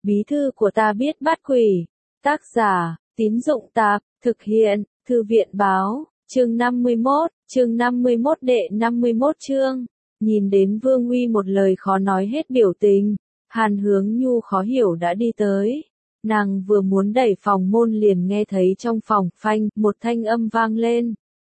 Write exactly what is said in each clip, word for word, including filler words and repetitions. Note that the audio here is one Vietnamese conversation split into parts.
Bí thư của ta biết bắt quỷ. Tác giả, Tín Dụng Tạp, thực hiện, Thư viện Báo, chương năm mươi mốt, chương năm mươi mốt đệ năm mươi mốt chương. Nhìn đến Vương Uy một lời khó nói hết biểu tình, Hàn Hướng Nhu khó hiểu đã đi tới. Nàng vừa muốn đẩy phòng môn liền nghe thấy trong phòng phanh, một thanh âm vang lên.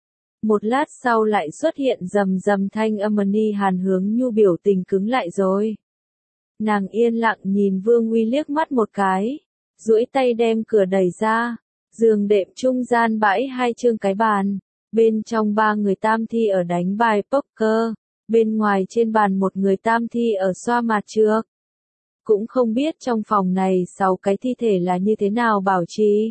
Một lát sau lại xuất hiện rầm rầm thanh âm ni Hàn Hướng Nhu biểu tình cứng lại rồi. Nàng yên lặng nhìn Vương Uy liếc mắt một cái, duỗi tay đem cửa đẩy ra, giường đệm trung gian bãi hai chương cái bàn, bên trong ba người tam thi ở đánh bài poker, bên ngoài trên bàn một người tam thi ở xoa mặt trược. Cũng không biết trong phòng này sáu cái thi thể là như thế nào bảo trì.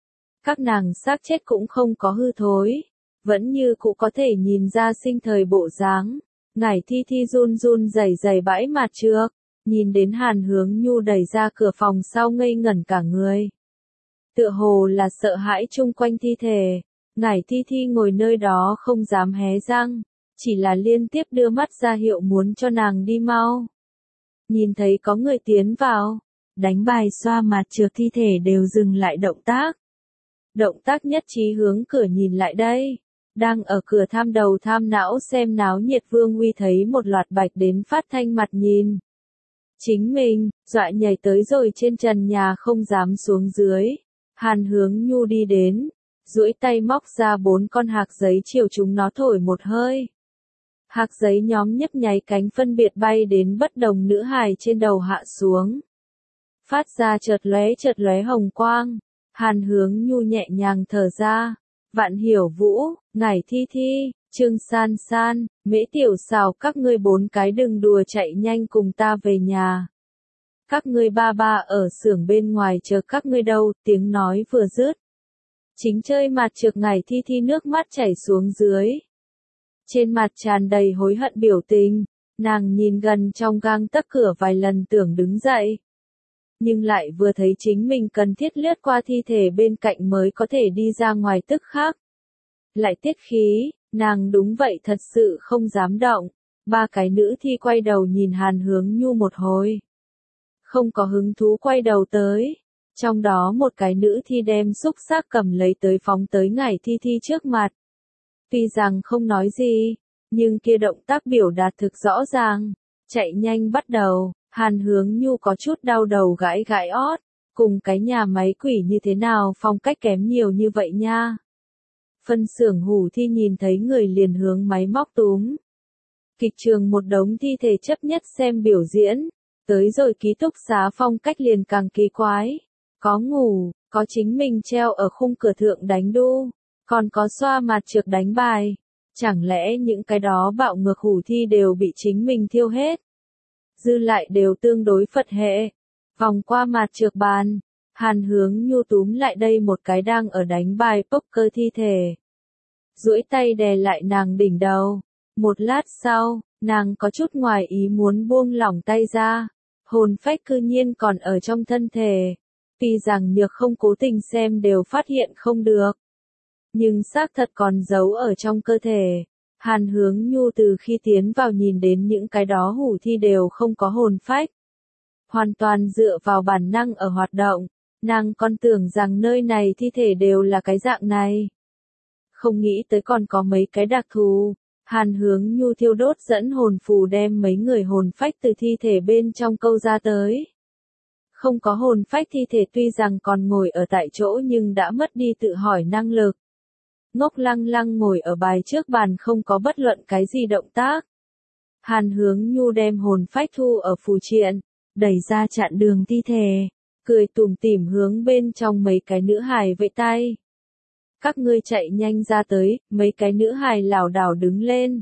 Các nàng xác chết cũng không có hư thối, vẫn như cũ có thể nhìn ra sinh thời bộ dáng. Ngải thi thi run run rẩy rẩy bãi mặt trược, nhìn đến Hàn Hướng Nhu đẩy ra cửa phòng sau ngây ngẩn cả người. Tựa hồ là sợ hãi chung quanh thi thể, Ngải thi thi ngồi nơi đó không dám hé răng, chỉ là liên tiếp đưa mắt ra hiệu muốn cho nàng đi mau. Nhìn thấy có người tiến vào, đánh bài xoa mặt trược thi thể đều dừng lại động tác. Động tác nhất trí hướng cửa nhìn lại đây. Đang ở cửa tham đầu tham não xem náo nhiệt Vương Uy thấy một loạt bạch đến phát thanh mặt nhìn. Chính mình, dọa nhảy tới rồi trên trần nhà không dám xuống dưới. Hàn Hướng Nhu đi đến, duỗi tay móc ra bốn con hạc giấy chiều chúng nó thổi một hơi. Hạc giấy nhóm nhấp nháy cánh phân biệt bay đến bất đồng nữ hài trên đầu hạ xuống. Phát ra chợt lóe chợt lóe hồng quang. Hàn Hướng Nhu nhẹ nhàng thở ra. Vạn Hiểu Vũ, Ngải Thi Thi, Trương San San, Mễ Tiểu Xào các ngươi bốn cái đừng đùa chạy nhanh cùng ta về nhà. Các ngươi ba ba ở xưởng bên ngoài chờ các ngươi đâu, tiếng nói vừa dứt. Chính chơi mặt trược Ngải Thi Thi nước mắt chảy xuống dưới. Trên mặt tràn đầy hối hận biểu tình, nàng nhìn gần trong gang tấc cửa vài lần tưởng đứng dậy. Nhưng lại vừa thấy chính mình cần thiết lướt qua thi thể bên cạnh mới có thể đi ra ngoài tức khắc. Lại tiết khí, nàng đúng vậy thật sự không dám động. Ba cái nữ thi quay đầu nhìn Hàn Hướng Nhu một hồi. Không có hứng thú quay đầu tới. Trong đó một cái nữ thi đem xúc xác cầm lấy tới phóng tới Ngải Thi Thi trước mặt. Tuy rằng không nói gì, nhưng kia động tác biểu đạt thực rõ ràng. Chạy nhanh bắt đầu. Hàn Hướng Nhu có chút đau đầu gãi gãi ót, cùng cái nhà máy quỷ như thế nào phong cách kém nhiều như vậy nha. Phân xưởng hủ thi nhìn thấy người liền hướng máy móc túm. Kịch trường một đống thi thể chấp nhất xem biểu diễn, tới rồi ký túc xá phong cách liền càng kỳ quái. Có ngủ, có chính mình treo ở khung cửa thượng đánh đu, còn có xoa mặt trược đánh bài. Chẳng lẽ những cái đó bạo ngược hủ thi đều bị chính mình thiêu hết? Dư lại đều tương đối Phật hệ. Vòng qua mặt trược bàn, Hàn Hướng Nhu túm lại đây một cái đang ở đánh bài poker thi thể. Duỗi tay đè lại nàng đỉnh đầu. Một lát sau, nàng có chút ngoài ý muốn buông lỏng tay ra. Hồn phách cư nhiên còn ở trong thân thể. Tuy rằng nhược không cố tình xem đều phát hiện không được. Nhưng xác thật còn giấu ở trong cơ thể. Hàn Hướng Nhu từ khi tiến vào nhìn đến những cái đó hủ thi đều không có hồn phách. Hoàn toàn dựa vào bản năng ở hoạt động, nàng còn tưởng rằng nơi này thi thể đều là cái dạng này. Không nghĩ tới còn có mấy cái đặc thù. Hàn Hướng Nhu thiêu đốt dẫn hồn phù đem mấy người hồn phách từ thi thể bên trong câu ra tới. Không có hồn phách thi thể tuy rằng còn ngồi ở tại chỗ nhưng đã mất đi tự hỏi năng lực. Ngốc lăng lăng ngồi ở bài trước bàn không có bất luận cái gì động tác. Hàn Hướng Nhu đem hồn phách thu ở phù triện, đẩy ra chặn đường thi thể, cười tủm tỉm hướng bên trong mấy cái nữ hài vẫy tay. Các ngươi chạy nhanh ra tới, mấy cái nữ hài lảo đảo đứng lên.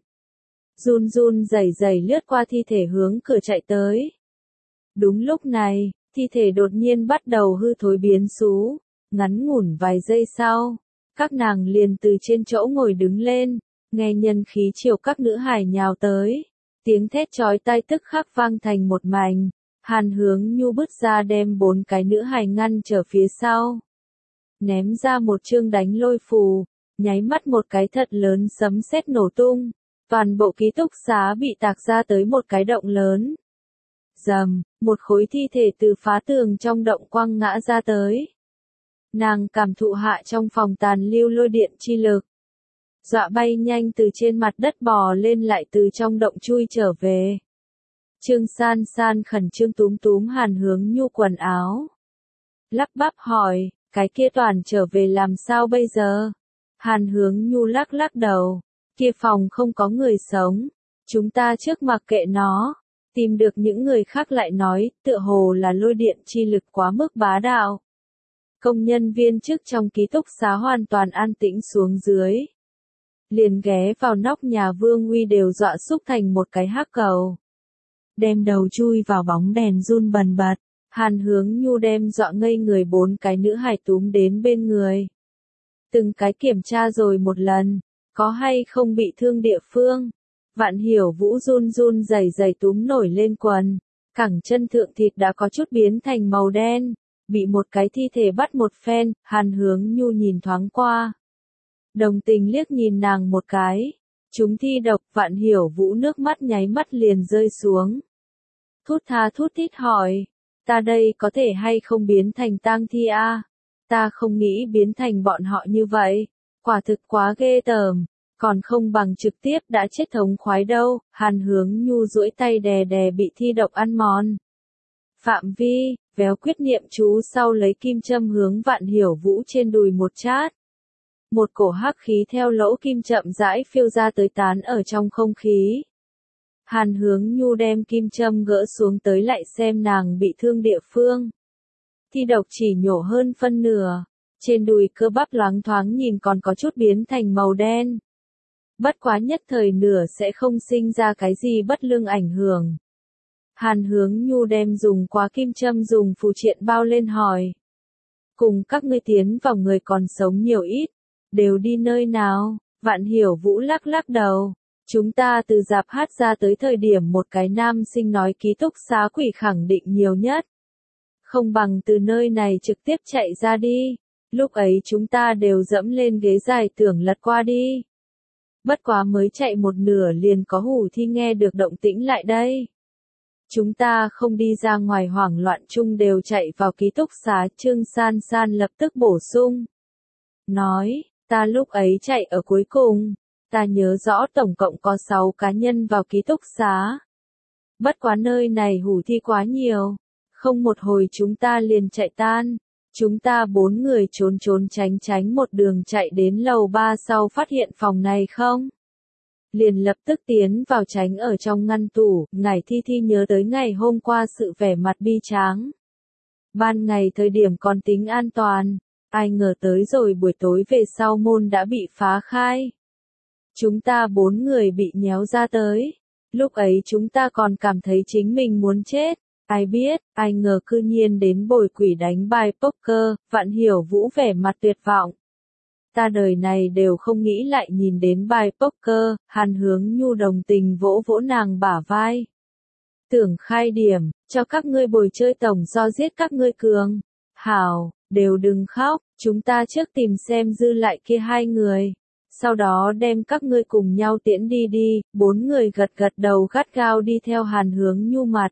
Run run rẩy rẩy lướt qua thi thể hướng cửa chạy tới. Đúng lúc này, thi thể đột nhiên bắt đầu hư thối biến xú, ngắn ngủn vài giây sau. Các nàng liền từ trên chỗ ngồi đứng lên, nghe nhân khí chiều các nữ hài nhào tới. Tiếng thét chói tai tức khắc vang thành một mảnh. Hàn Hướng Nhu bứt ra đem bốn cái nữ hài ngăn trở phía sau. Ném ra một chương đánh lôi phù, nháy mắt một cái thật lớn sấm sét nổ tung. Toàn bộ ký túc xá bị tạc ra tới một cái động lớn. Rầm, một khối thi thể từ phá tường trong động quăng ngã ra tới. Nàng cảm thụ hạ trong phòng tàn lưu lôi điện chi lực. Dọa bay nhanh từ trên mặt đất bò lên lại từ trong động chui trở về. Trương San San khẩn trương túm túm Hàn Hướng Nhu quần áo. Lắp bắp hỏi, cái kia toàn trở về làm sao bây giờ? Hàn Hướng Nhu lắc lắc đầu, kia phòng không có người sống. Chúng ta trước mặc kệ nó. Tìm được những người khác lại nói, tựa hồ là lôi điện chi lực quá mức bá đạo. Công nhân viên chức trong ký túc xá hoàn toàn an tĩnh xuống dưới. Liền ghé vào nóc nhà Vương Uy đều dọa xúc thành một cái hắc cầu. Đem đầu chui vào bóng đèn run bần bật. Hàn Hướng Nhu đem dọa ngây người bốn cái nữ hài túm đến bên người. Từng cái kiểm tra rồi một lần, có hay không bị thương địa phương. Vạn Hiểu Vũ run run rẩy rẩy túm nổi lên quần, cẳng chân thượng thịt đã có chút biến thành màu đen, bị một cái thi thể bắt một phen. Hàn Hướng Nhu nhìn thoáng qua, đồng tình liếc nhìn nàng một cái. Chúng thi độc. Vạn Hiểu Vũ nước mắt nháy mắt liền rơi xuống. Thút tha thút thít hỏi, ta đây có thể hay không biến thành tang thi a? À? Ta không nghĩ biến thành bọn họ như vậy, quả thực quá ghê tởm. Còn không bằng trực tiếp đã chết thống khoái đâu. Hàn Hướng Nhu duỗi tay đè đè bị thi độc ăn mòn phạm vi, véo quyết niệm chú sau lấy kim châm hướng Vạn Hiểu Vũ trên đùi một chát. Một cổ hắc khí theo lỗ kim chậm rãi phiêu ra tới tán ở trong không khí. Hàn Hướng Nhu đem kim châm gỡ xuống tới lại xem nàng bị thương địa phương. Thi độc chỉ nhổ hơn phân nửa, trên đùi cơ bắp loáng thoáng nhìn còn có chút biến thành màu đen. Bất quá nhất thời nửa sẽ không sinh ra cái gì bất lương ảnh hưởng. Hàn Hướng Nhu đem dùng quá kim châm dùng phù triện bao lên hỏi. Cùng các ngươi tiến vào người còn sống nhiều ít, đều đi nơi nào? Vạn Hiểu Vũ lắc lắc đầu. Chúng ta từ dạp hát ra tới thời điểm một cái nam sinh nói ký túc xá quỷ khẳng định nhiều nhất. Không bằng từ nơi này trực tiếp chạy ra đi. Lúc ấy chúng ta đều dẫm lên ghế dài tưởng lật qua đi. Bất quá mới chạy một nửa liền có hủ thi nghe được động tĩnh lại đây. Chúng ta không đi ra ngoài hoảng loạn chung đều chạy vào ký túc xá. Trương San San lập tức bổ sung. Nói, ta lúc ấy chạy ở cuối cùng. Ta nhớ rõ tổng cộng có sáu cá nhân vào ký túc xá. Bất quá nơi này hủ thi quá nhiều. Không một hồi chúng ta liền chạy tan. Chúng ta bốn người trốn trốn tránh tránh một đường chạy đến lầu ba sau phát hiện phòng này không. Liền lập tức tiến vào tránh ở trong ngăn tủ. Ngải Thi Thi nhớ tới ngày hôm qua sự vẻ mặt bi tráng. Ban ngày thời điểm còn tính an toàn. Ai ngờ tới rồi buổi tối về sau môn đã bị phá khai. Chúng ta bốn người bị nhéo ra tới. Lúc ấy chúng ta còn cảm thấy chính mình muốn chết. Ai biết, ai ngờ cư nhiên đến bồi quỷ đánh bài poker. Vạn Hiểu Vũ vẻ mặt tuyệt vọng. Ta đời này đều không nghĩ lại nhìn đến bài poker. Hàn Hướng Nhu đồng tình vỗ vỗ nàng bả vai. Tưởng khai điểm, cho các ngươi bồi chơi tổng do giết các ngươi cường. Hảo, đều đừng khóc, chúng ta trước tìm xem dư lại kia hai người. Sau đó đem các ngươi cùng nhau tiễn đi đi. Bốn người gật gật đầu gắt gao đi theo Hàn Hướng Nhu mặt.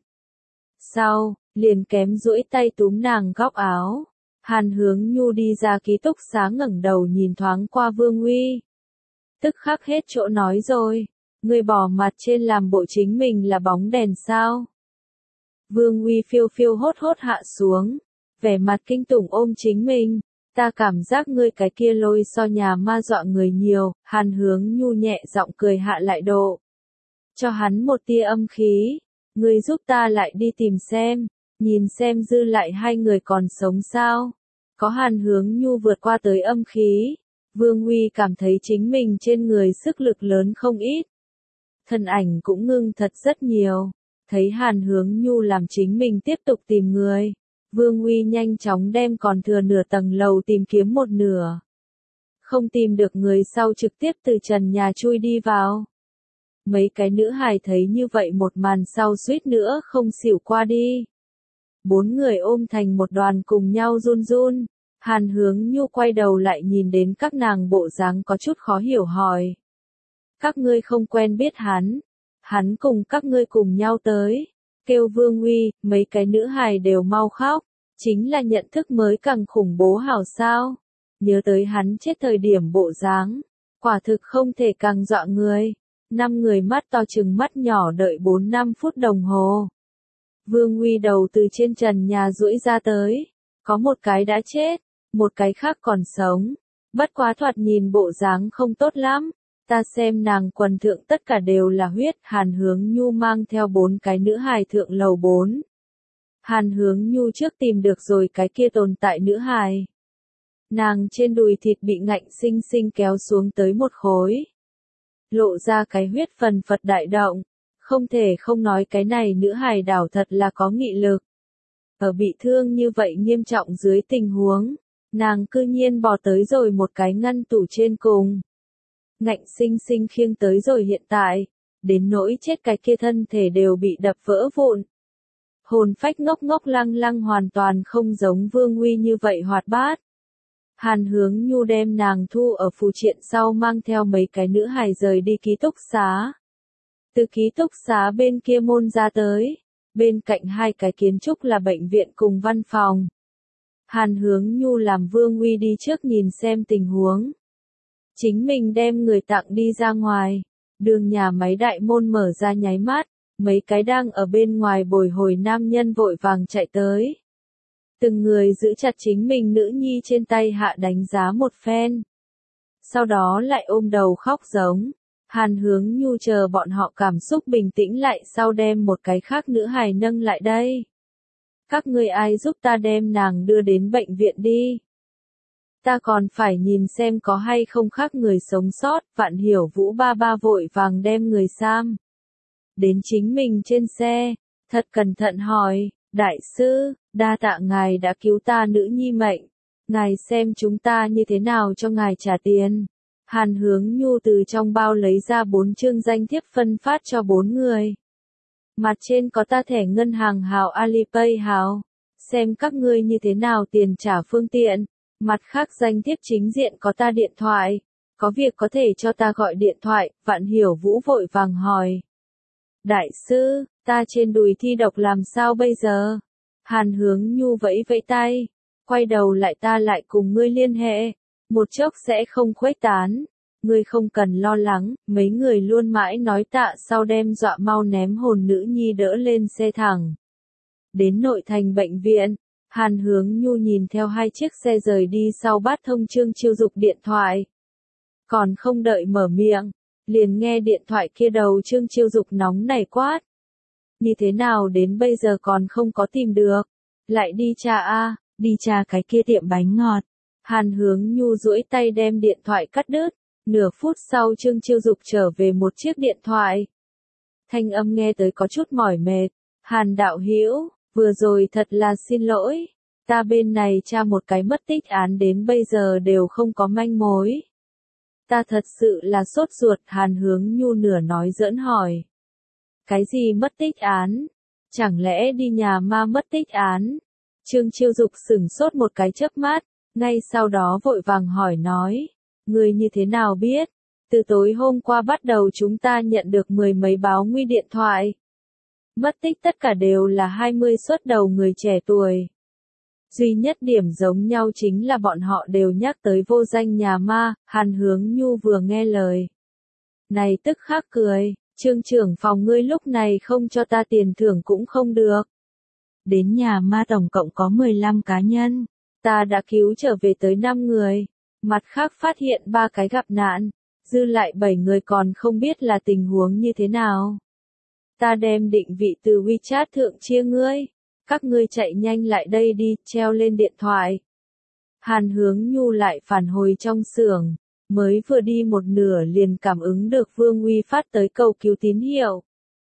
Sau, liền kém duỗi tay túm nàng góc áo. Hàn Hướng Nhu đi ra ký túc xá ngẩng đầu nhìn thoáng qua Vương Uy. Tức khắc hết chỗ nói rồi. Người bỏ mặt trên làm bộ chính mình là bóng đèn sao. Vương Uy phiêu phiêu hốt hốt hạ xuống. Vẻ mặt kinh tủng ôm chính mình. Ta cảm giác ngươi cái kia lôi so nhà ma dọa người nhiều. Hàn Hướng Nhu nhẹ giọng cười hạ lại độ. Cho hắn một tia âm khí. Ngươi giúp ta lại đi tìm xem. Nhìn xem dư lại hai người còn sống sao. Có Hàn Hướng Nhu vượt qua tới âm khí. Vương Uy cảm thấy chính mình trên người sức lực lớn không ít. Thân ảnh cũng ngưng thật rất nhiều. Thấy Hàn Hướng Nhu làm chính mình tiếp tục tìm người. Vương Uy nhanh chóng đem còn thừa nửa tầng lầu tìm kiếm một nửa. Không tìm được người sau trực tiếp từ trần nhà chui đi vào. Mấy cái nữ hài thấy như vậy một màn sau suýt nữa không xỉu qua đi. Bốn người ôm thành một đoàn cùng nhau run run. Hàn Hướng Nhu quay đầu lại nhìn đến các nàng bộ dáng có chút khó hiểu hỏi. Các ngươi không quen biết hắn. Hắn cùng các ngươi cùng nhau tới. kêu Vương Uy, mấy cái nữ hài đều mau khóc, chính là nhận thức mới càng khủng bố hảo sao. Nhớ tới hắn chết thời điểm bộ dáng, quả thực không thể càng dọa người. Năm người mắt to chừng mắt nhỏ đợi bốn năm phút đồng hồ. Vương Uy đầu từ trên trần nhà duỗi ra tới, có một cái đã chết, một cái khác còn sống. Bất quá thoạt nhìn bộ dáng không tốt lắm, ta xem nàng quần thượng tất cả đều là huyết. Hàn Hướng Nhu mang theo bốn cái nữ hài thượng lầu bốn. Hàn Hướng Nhu trước tìm được rồi cái kia tồn tại nữ hài. Nàng trên đùi thịt bị ngạnh sinh sinh kéo xuống tới một khối. Lộ ra cái huyết phần phật đại động. Không thể không nói cái này nữ hài đảo thật là có nghị lực. Ở bị thương như vậy nghiêm trọng dưới tình huống, nàng cư nhiên bò tới rồi một cái ngăn tủ trên cùng. Ngạnh sinh sinh khiêng tới rồi hiện tại, đến nỗi chết cái kia thân thể đều bị đập vỡ vụn. Hồn phách ngốc ngốc lăng lăng hoàn toàn không giống Vương Uy như vậy hoạt bát. Hàn Hướng Nhu đem nàng thu ở phù triện sau mang theo mấy cái nữ hài rời đi ký túc xá. Từ ký túc xá bên kia môn ra tới, bên cạnh hai cái kiến trúc là bệnh viện cùng văn phòng. Hàn Hướng Nhu làm Vương Uy đi trước nhìn xem tình huống. Chính mình đem người tặng đi ra ngoài, đường nhà máy đại môn mở ra nháy mắt, mấy cái đang ở bên ngoài bồi hồi nam nhân vội vàng chạy tới. Từng người giữ chặt chính mình nữ nhi trên tay hạ đánh giá một phen. Sau đó lại ôm đầu khóc giống. Hàn Hướng Nhu chờ bọn họ cảm xúc bình tĩnh lại sau đem một cái khác nữ hài nâng lại đây. Các ngươi ai giúp ta đem nàng đưa đến bệnh viện đi. Ta còn phải nhìn xem có hay không khác người sống sót. Vạn Hiểu Vũ ba ba vội vàng đem người sam đến chính mình trên xe, thật cẩn thận hỏi, đại sư, đa tạ ngài đã cứu ta nữ nhi mệnh, ngài xem chúng ta như thế nào cho ngài trả tiền. Hàn Hướng Nhu từ trong bao lấy ra bốn chương danh thiếp phân phát cho bốn người. Mặt trên có ta thẻ ngân hàng hào Alipay hào, xem các ngươi như thế nào tiền trả phương tiện. Mặt khác danh thiếp chính diện có ta điện thoại, có việc có thể cho ta gọi điện thoại. Vạn Hiểu Vũ vội vàng hỏi. Đại sư, ta trên đùi thi độc làm sao bây giờ? Hàn Hướng Nhu vẫy vẫy tay, quay đầu lại ta lại cùng ngươi liên hệ, một chốc sẽ không khuếch tán, ngươi không cần lo lắng. Mấy người luôn mãi nói tạ sau đem dọa mau ném hồn nữ nhi đỡ lên xe thẳng. Đến nội thành bệnh viện, Hàn Hướng Nhu nhìn theo hai chiếc xe rời đi sau bắt thông Trương Chiêu Dục điện thoại. Còn không đợi mở miệng, liền nghe điện thoại kia đầu Trương Chiêu Dục nóng nảy quát. Như thế nào đến bây giờ còn không có tìm được? Lại đi tra a, đi tra cái kia tiệm bánh ngọt. Hàn Hướng Nhu duỗi tay đem điện thoại cắt đứt. Nửa phút sau Trương Chiêu Dục trở về một chiếc điện thoại. Thanh âm nghe tới có chút mỏi mệt. Hàn đạo hữu, vừa rồi thật là xin lỗi. Ta bên này tra một cái mất tích án đến bây giờ đều không có manh mối. Ta thật sự là sốt ruột. Hàn Hướng Nhu nửa nói giỡn hỏi. Cái gì mất tích án? Chẳng lẽ đi nhà ma mất tích án? Trương Chiêu Dục sửng sốt một cái chớp mắt, ngay sau đó vội vàng hỏi nói. Người như thế nào biết? Từ tối hôm qua bắt đầu chúng ta nhận được mười mấy báo nguy điện thoại. Mất tích tất cả đều là hai mươi xuất đầu người trẻ tuổi. Duy nhất điểm giống nhau chính là bọn họ đều nhắc tới vô danh nhà ma. Hàn Hướng Nhu vừa nghe lời này tức khắc cười. Trương trưởng phòng ngươi lúc này không cho ta tiền thưởng cũng không được. Đến nhà ma tổng cộng có mười lăm cá nhân. Ta đã cứu trở về tới năm người. Mặt khác phát hiện ba cái gặp nạn. Dư lại bảy người còn không biết là tình huống như thế nào. Ta đem định vị từ WeChat thượng chia ngươi. Các ngươi chạy nhanh lại đây đi, treo lên điện thoại. Hàn Hướng Nhu lại phản hồi trong xưởng. Mới vừa đi một nửa liền cảm ứng được Vương Uy phát tới cầu cứu tín hiệu.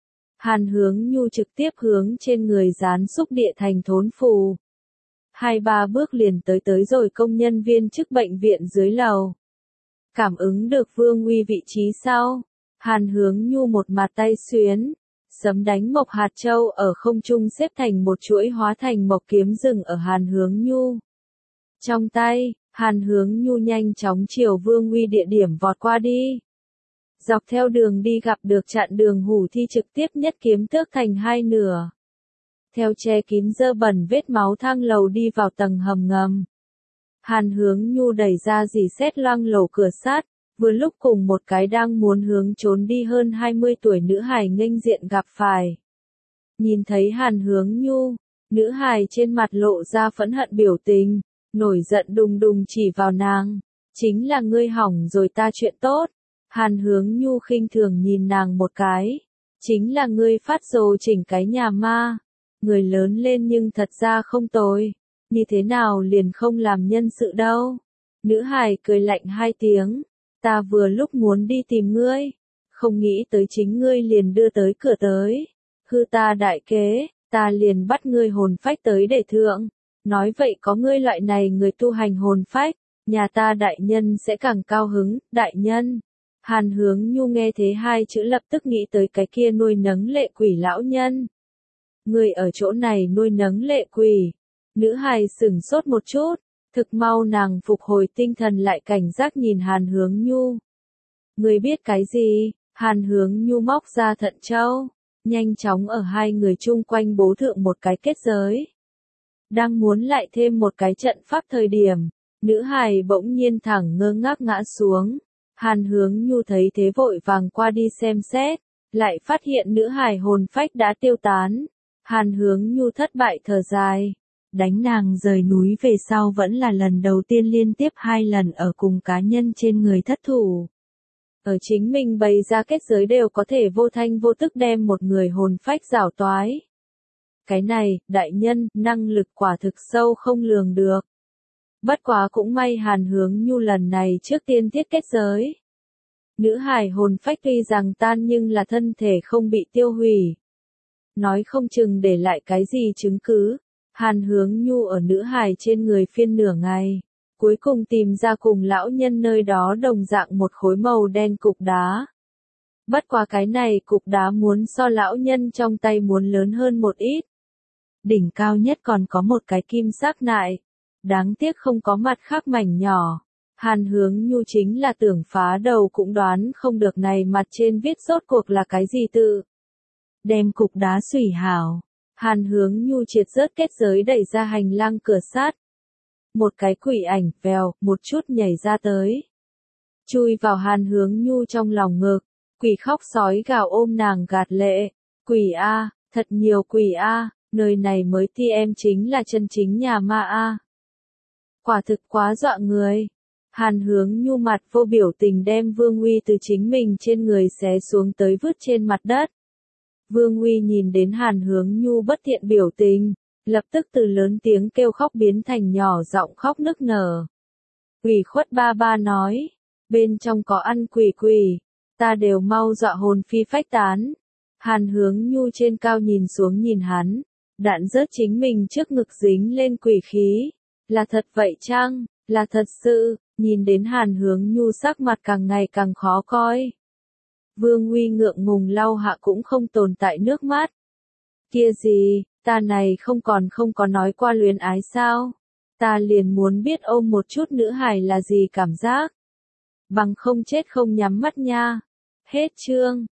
Hàn Hướng Nhu trực tiếp hướng trên người dán xúc địa thành thốn phù. Hai ba bước liền tới tới rồi công nhân viên chức bệnh viện dưới lầu. Cảm ứng được Vương Uy vị trí sau. Hàn Hướng Nhu một mặt tay xuyến. Sấm đánh mộc hạt châu ở không trung xếp thành một chuỗi hóa thành mộc kiếm rừng ở Hàn Hướng Nhu. Trong tay, Hàn Hướng Nhu nhanh chóng chiều Vương Uy địa điểm vọt qua đi. Dọc theo đường đi gặp được chặn đường hủ thi trực tiếp nhất kiếm tước thành hai nửa. theo che kín dơ bẩn vết máu thang lầu đi vào tầng hầm ngầm. Hàn Hướng Nhu đẩy ra dì xét loang lổ cửa sắt, vừa lúc cùng một cái đang muốn hướng trốn đi hơn hai mươi tuổi nữ hài nghênh diện gặp phải. Nhìn thấy Hàn Hướng Nhu, nữ hài trên mặt lộ ra phẫn hận biểu tình, nổi giận đùng đùng chỉ vào nàng. Chính là ngươi hỏng rồi ta chuyện tốt. Hàn Hướng Nhu khinh thường nhìn nàng một cái. Chính là ngươi phát rồ chỉnh cái nhà ma. Người lớn lên nhưng thật ra không tồi. Như thế nào liền không làm nhân sự đâu. Nữ hài cười lạnh hai tiếng. Ta vừa lúc muốn đi tìm ngươi. Không nghĩ tới chính ngươi liền đưa tới cửa tới. Hư ta đại kế, ta liền bắt ngươi hồn phách tới để thượng. Nói vậy có ngươi loại này người tu hành hồn phách. Nhà ta đại nhân sẽ càng cao hứng, đại nhân. Hàn Hướng Nhu nghe thế hai chữ lập tức nghĩ tới cái kia nuôi nấng lệ quỷ lão nhân. Người ở chỗ này nuôi nấng lệ quỷ. Nữ hài sửng sốt một chút, thực mau nàng phục hồi tinh thần lại cảnh giác nhìn Hàn Hướng Nhu. Người biết cái gì? Hàn Hướng Nhu móc ra thận châu, nhanh chóng ở hai người chung quanh bố thượng một cái kết giới. Đang muốn lại thêm một cái trận pháp thời điểm. Nữ hài bỗng nhiên thẳng ngơ ngác ngã xuống. Hàn Hướng Nhu thấy thế vội vàng qua đi xem xét, lại phát hiện nữ hài hồn phách đã tiêu tán. Hàn Hướng Nhu thất bại thở dài. Đánh nàng rời núi về sau vẫn là lần đầu tiên liên tiếp hai lần ở cùng cá nhân trên người thất thủ. Ở chính mình bày ra kết giới đều có thể vô thanh vô tức đem một người hồn phách giảo toái. Cái này, đại nhân, năng lực quả thực sâu không lường được. Bất quá cũng may Hàn Hướng Nhu lần này trước tiên thiết kết giới. Nữ hài hồn phách tuy rằng tan nhưng là thân thể không bị tiêu hủy. Nói không chừng để lại cái gì chứng cứ. Hàn Hướng Nhu ở nữ hài trên người phiên nửa ngày. Cuối cùng tìm ra cùng lão nhân nơi đó đồng dạng một khối màu đen cục đá. Bất quá cái này cục đá muốn so lão nhân trong tay muốn lớn hơn một ít. Đỉnh cao nhất còn có một cái kim sắc nại. Đáng tiếc không có mặt khác mảnh nhỏ. Hàn Hướng Nhu chính là tưởng phá đầu cũng đoán không được này mặt trên viết rốt cuộc là cái gì tự. Đem cục đá xủy hảo. Hàn Hướng Nhu triệt rớt kết giới đẩy ra hành lang cửa sắt. Một cái quỷ ảnh vèo, một chút nhảy ra tới. Chui vào Hàn Hướng Nhu trong lòng ngực. Quỷ khóc sói gào ôm nàng gạt lệ. Quỷ A, thật nhiều quỷ A, nơi này mới ti em chính là chân chính nhà ma A. Quả thực quá dọa người. Hàn Hướng Nhu mặt vô biểu tình đem Vương Uy từ chính mình trên người xé xuống tới vứt trên mặt đất. Vương Uy nhìn đến Hàn Hướng Nhu bất thiện biểu tình, lập tức từ lớn tiếng kêu khóc biến thành nhỏ giọng khóc nức nở. Ủy khuất ba ba nói, bên trong có ăn quỷ quỷ, ta đều mau dọa hồn phi phách tán. Hàn Hướng Nhu trên cao nhìn xuống nhìn hắn, đạn rớt chính mình trước ngực dính lên quỷ khí. Là thật vậy chăng? Là thật sự, nhìn đến Hàn Hướng Nhu sắc mặt càng ngày càng khó coi. Vương Uy ngượng ngùng lau hạ cũng không tồn tại nước mắt. Kia gì, ta này không còn không có nói qua luyến ái sao? Ta liền muốn biết ôm một chút nữ hài là gì cảm giác. Bằng không chết không nhắm mắt nha. Hết chương.